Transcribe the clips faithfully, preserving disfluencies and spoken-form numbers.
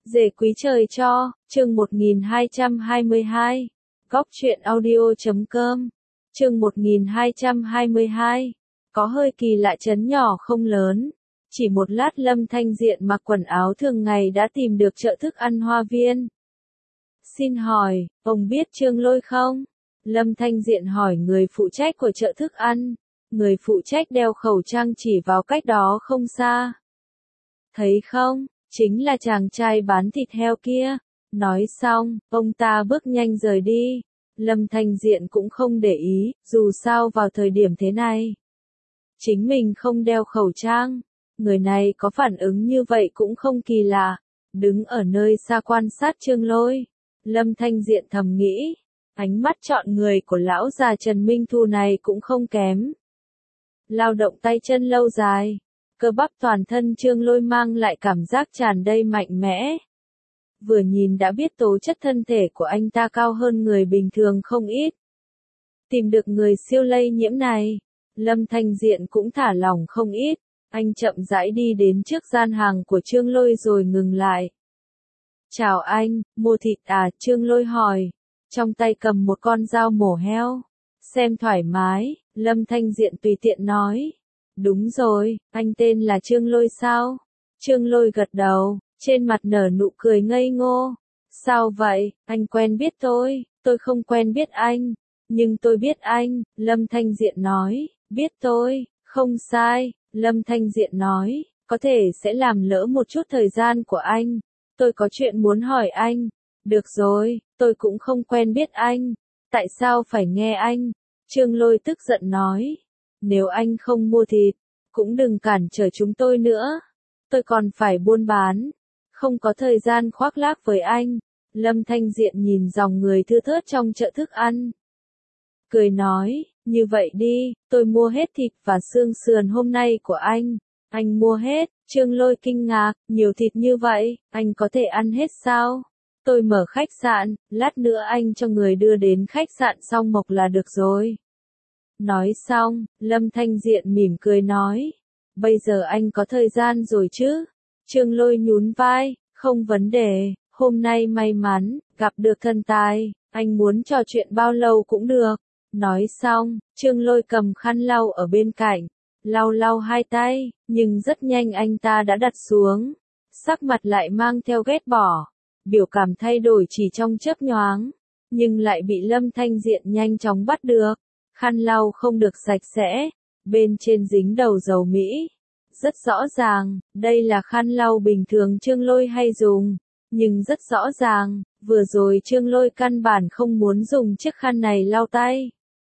Dề quý trời cho, chương một nghìn hai trăm hai mươi hai. Góc truyện audio chấm com. Chương một nghìn hai trăm hai mươi hai. Có hơi kỳ lạ, trấn nhỏ không lớn. Chỉ một lát Lâm Thanh Diện mặc quần áo thường ngày đã tìm được chợ thức ăn Hoa Viên. Xin hỏi, ông biết Trương Lôi không? Lâm Thanh Diện hỏi người phụ trách của chợ thức ăn. Người phụ trách đeo khẩu trang chỉ vào cách đó không xa. Thấy không? Chính là chàng trai bán thịt heo kia. Nói xong, ông ta bước nhanh rời đi. Lâm Thanh Diện cũng không để ý, dù sao vào thời điểm thế này. Chính mình không đeo khẩu trang. Người này có phản ứng như vậy cũng không kỳ lạ. Đứng ở nơi xa quan sát Trương Lôi. Lâm Thanh Diện thầm nghĩ. Ánh mắt chọn người của lão già Trần Minh Thu này cũng không kém. Lao động tay chân lâu dài. Cơ bắp toàn thân Trương Lôi mang lại cảm giác tràn đầy mạnh mẽ. Vừa nhìn đã biết tố chất thân thể của anh ta cao hơn người bình thường không ít. Tìm được người siêu lây nhiễm này, Lâm Thanh Diện cũng thả lỏng không ít. Anh chậm rãi đi đến trước gian hàng của Trương Lôi rồi ngừng lại. Chào anh, mua thịt à? Trương Lôi hỏi. Trong tay cầm một con dao mổ heo. Xem thoải mái, Lâm Thanh Diện tùy tiện nói. Đúng rồi, anh tên là Trương Lôi sao? Trương Lôi gật đầu, trên mặt nở nụ cười ngây ngô. Sao vậy, anh quen biết tôi, tôi không quen biết anh. Nhưng tôi biết anh, Lâm Thanh Diện nói, biết tôi, không sai, Lâm Thanh Diện nói, có thể sẽ làm lỡ một chút thời gian của anh. Tôi có chuyện muốn hỏi anh. Được rồi, tôi cũng không quen biết anh. Tại sao phải nghe anh? Trương Lôi tức giận nói. Nếu anh không mua thịt, cũng đừng cản trở chúng tôi nữa. Tôi còn phải buôn bán. Không có thời gian khoác lác với anh. Lâm Thanh Diện nhìn dòng người thưa thớt trong chợ thức ăn. Cười nói, như vậy đi, tôi mua hết thịt và xương sườn hôm nay của anh. Anh mua hết, Trương Lôi kinh ngạc, nhiều thịt như vậy, anh có thể ăn hết sao? Tôi mở khách sạn, lát nữa anh cho người đưa đến khách sạn Song Mộc là được rồi. Nói xong, Lâm Thanh Diện mỉm cười nói. Bây giờ anh có thời gian rồi chứ? Trương Lôi nhún vai, không vấn đề, hôm nay may mắn, gặp được thần tài, anh muốn trò chuyện bao lâu cũng được. Nói xong, Trương Lôi cầm khăn lau ở bên cạnh, lau lau hai tay, nhưng rất nhanh anh ta đã đặt xuống. Sắc mặt lại mang theo ghét bỏ, biểu cảm thay đổi chỉ trong chớp nhoáng, nhưng lại bị Lâm Thanh Diện nhanh chóng bắt được. Khăn lau không được sạch sẽ, bên trên dính đầu dầu Mỹ. Rất rõ ràng, đây là khăn lau bình thường Trương Lôi hay dùng, nhưng rất rõ ràng, vừa rồi Trương Lôi căn bản không muốn dùng chiếc khăn này lau tay.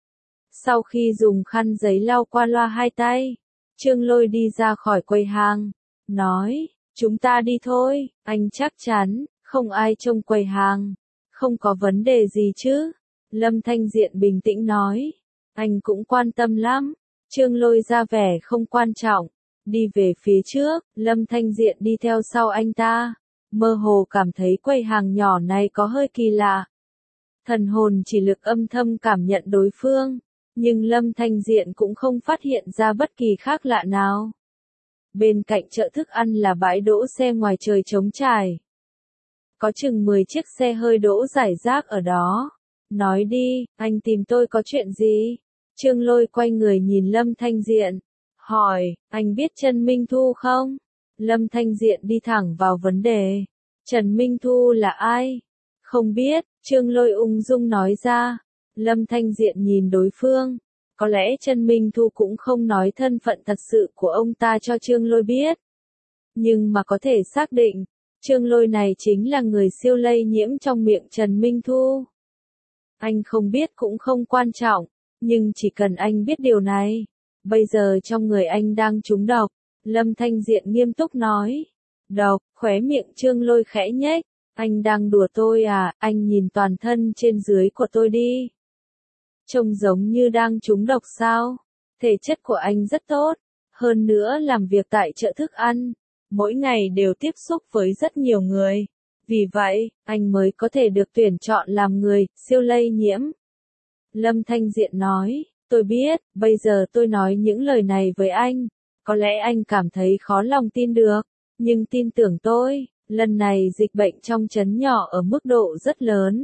Sau khi dùng khăn giấy lau qua loa hai tay, Trương Lôi đi ra khỏi quầy hàng, nói, chúng ta đi thôi, anh chắc chắn, không ai trông quầy hàng, không có vấn đề gì chứ? Lâm Thanh Diện bình tĩnh nói, anh cũng quan tâm lắm. Trương Lôi ra vẻ không quan trọng, đi về phía trước, Lâm Thanh Diện đi theo sau anh ta, mơ hồ cảm thấy quầy hàng nhỏ này có hơi kỳ lạ. Thần hồn chỉ lực âm thầm cảm nhận đối phương, nhưng Lâm Thanh Diện cũng không phát hiện ra bất kỳ khác lạ nào. Bên cạnh chợ thức ăn là bãi đỗ xe ngoài trời trống trải. Có chừng mười chiếc xe hơi đỗ rải rác ở đó. Nói đi, anh tìm tôi có chuyện gì? Trương Lôi quay người nhìn Lâm Thanh Diện, hỏi, anh biết Trần Minh Thu không? Lâm Thanh Diện đi thẳng vào vấn đề. Trần Minh Thu là ai? Không biết, Trương Lôi ung dung nói ra. Lâm Thanh Diện nhìn đối phương. Có lẽ Trần Minh Thu cũng không nói thân phận thật sự của ông ta cho Trương Lôi biết. Nhưng mà có thể xác định, Trương Lôi này chính là người siêu lây nhiễm trong miệng Trần Minh Thu. Anh không biết cũng không quan trọng, nhưng chỉ cần anh biết điều này. Bây giờ trong người anh đang trúng độc. Lâm Thanh Diện nghiêm túc nói. Độc, khóe miệng Trương Lôi khẽ nhếch. Anh đang đùa tôi à? Anh nhìn toàn thân trên dưới của tôi đi. Trông giống như đang trúng độc sao? Thể chất của anh rất tốt. Hơn nữa làm việc tại chợ thức ăn. Mỗi ngày đều tiếp xúc với rất nhiều người. Vì vậy, anh mới có thể được tuyển chọn làm người siêu lây nhiễm. Lâm Thanh Diện nói, tôi biết, bây giờ tôi nói những lời này với anh. Có lẽ anh cảm thấy khó lòng tin được, nhưng tin tưởng tôi, Lần này dịch bệnh trong trấn nhỏ ở mức độ rất lớn.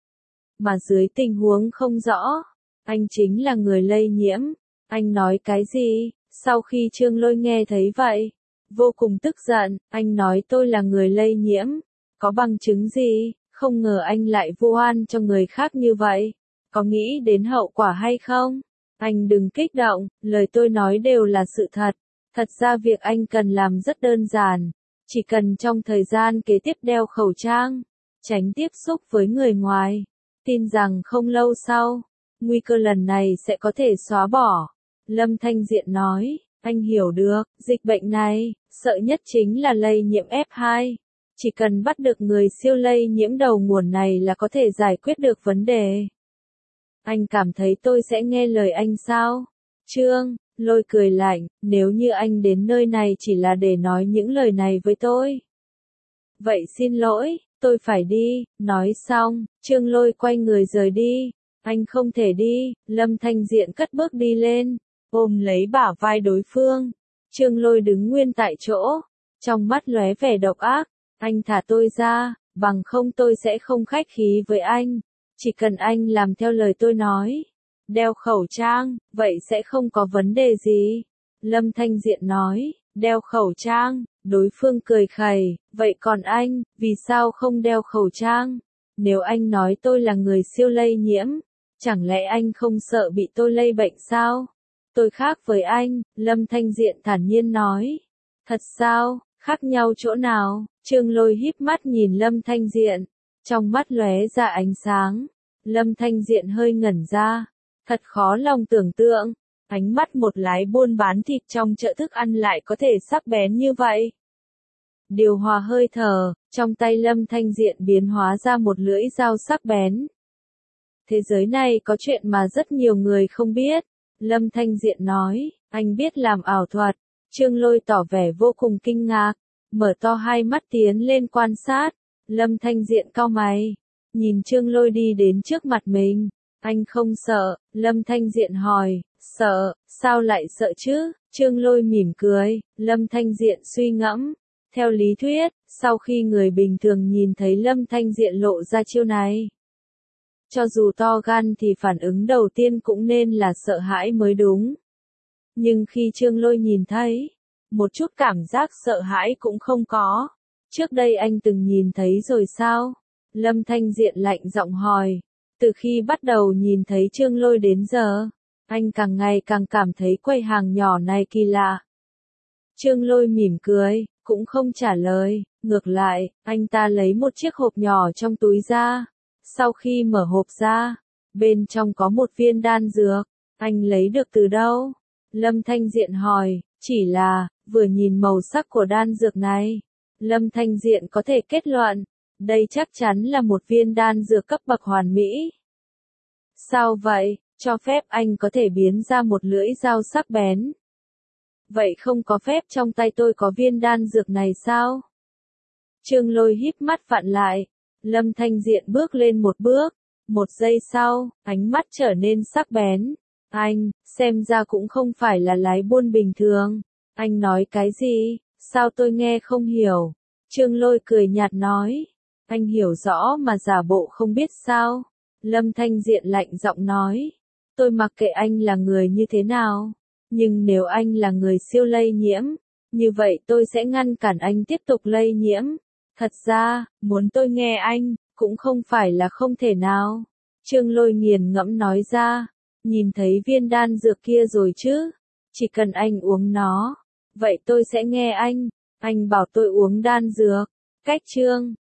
Mà dưới tình huống không rõ, anh chính là người lây nhiễm. Anh nói cái gì? Sau khi Trương Lôi nghe thấy vậy, vô cùng tức giận, anh nói tôi là người lây nhiễm. Có bằng chứng gì? Không ngờ anh lại vu oan cho người khác như vậy. Có nghĩ đến hậu quả hay không? Anh đừng kích động, lời tôi nói đều là sự thật. Thật ra việc anh cần làm rất đơn giản. Chỉ cần trong thời gian kế tiếp đeo khẩu trang, tránh tiếp xúc với người ngoài. Tin rằng không lâu sau, nguy cơ lần này sẽ có thể xóa bỏ. Lâm Thanh Diện nói, anh hiểu được, dịch bệnh này, sợ nhất chính là lây nhiễm ép hai. Chỉ cần bắt được người siêu lây nhiễm đầu nguồn này là có thể giải quyết được vấn đề. Anh cảm thấy tôi sẽ nghe lời anh sao? Trương Lôi cười lạnh, nếu như anh đến nơi này chỉ là để nói những lời này với tôi. Vậy xin lỗi, tôi phải đi, nói xong, Trương Lôi quay người rời đi. Anh không thể đi, Lâm Thanh Diện cất bước đi lên, ôm lấy bả vai đối phương. Trương Lôi đứng nguyên tại chỗ, trong mắt lóe vẻ độc ác, anh thả tôi ra, bằng không tôi sẽ không khách khí với anh. Chỉ cần anh làm theo lời tôi nói, đeo khẩu trang, vậy sẽ không có vấn đề gì. Lâm Thanh Diện nói, đeo khẩu trang, đối phương cười khẩy, vậy còn anh, vì sao không đeo khẩu trang? Nếu anh nói tôi là người siêu lây nhiễm, chẳng lẽ anh không sợ bị tôi lây bệnh sao? Tôi khác với anh, Lâm Thanh Diện thản nhiên nói. Thật sao, khác nhau chỗ nào? Trương Lôi híp mắt nhìn Lâm Thanh Diện, trong mắt lóe ra ánh sáng. Lâm Thanh Diện hơi ngẩn ra, thật khó lòng tưởng tượng, ánh mắt một lái buôn bán thịt trong chợ thức ăn lại có thể sắc bén như vậy. Điều hòa hơi thở, trong tay Lâm Thanh Diện biến hóa ra một lưỡi dao sắc bén. Thế giới này có chuyện mà rất nhiều người không biết. Lâm Thanh Diện nói, anh biết làm ảo thuật. Trương Lôi tỏ vẻ vô cùng kinh ngạc, mở to hai mắt tiến lên quan sát. Lâm Thanh Diện cau mày, nhìn Trương Lôi đi đến trước mặt mình. Anh không sợ? Lâm Thanh Diện hỏi. Sợ, sao lại sợ chứ? Trương Lôi mỉm cười. Lâm Thanh Diện suy ngẫm. Theo lý thuyết, sau khi người bình thường nhìn thấy Lâm Thanh Diện lộ ra chiêu này, cho dù to gan thì phản ứng đầu tiên cũng nên là sợ hãi mới đúng. Nhưng khi Trương Lôi nhìn thấy, một chút cảm giác sợ hãi cũng không có. Trước đây anh từng nhìn thấy rồi sao? Lâm Thanh Diện lạnh giọng hỏi. Từ khi bắt đầu nhìn thấy Trương Lôi đến giờ, anh càng ngày càng cảm thấy quầy hàng nhỏ này kỳ lạ. Trương Lôi mỉm cười, cũng không trả lời, ngược lại, anh ta lấy một chiếc hộp nhỏ trong túi ra. Sau khi mở hộp ra, bên trong có một viên đan dược. Anh lấy được từ đâu? Lâm Thanh Diện hỏi. Chỉ là, vừa nhìn màu sắc của đan dược này, Lâm Thanh Diện có thể kết luận, đây chắc chắn là một viên đan dược cấp bậc hoàn mỹ. Sao vậy? Cho phép anh có thể biến ra một lưỡi dao sắc bén. Vậy không có phép trong tay tôi có viên đan dược này sao? Trương Lôi híp mắt vặn lại. Lâm Thanh Diện bước lên một bước. Một giây sau, ánh mắt trở nên sắc bén. Anh, xem ra cũng không phải là lái buôn bình thường. Anh nói cái gì? Sao tôi nghe không hiểu? Trương Lôi cười nhạt nói. Anh hiểu rõ mà giả bộ không biết sao? Lâm Thanh Diện lạnh giọng nói. Tôi mặc kệ anh là người như thế nào. Nhưng nếu anh là người siêu lây nhiễm, như vậy tôi sẽ ngăn cản anh tiếp tục lây nhiễm. Thật ra, muốn tôi nghe anh, cũng không phải là không thể nào. Trương Lôi nghiền ngẫm nói ra. Nhìn thấy viên đan dược kia rồi chứ? Chỉ cần anh uống nó, vậy tôi sẽ nghe anh. Anh bảo tôi uống đan dược. Cách chương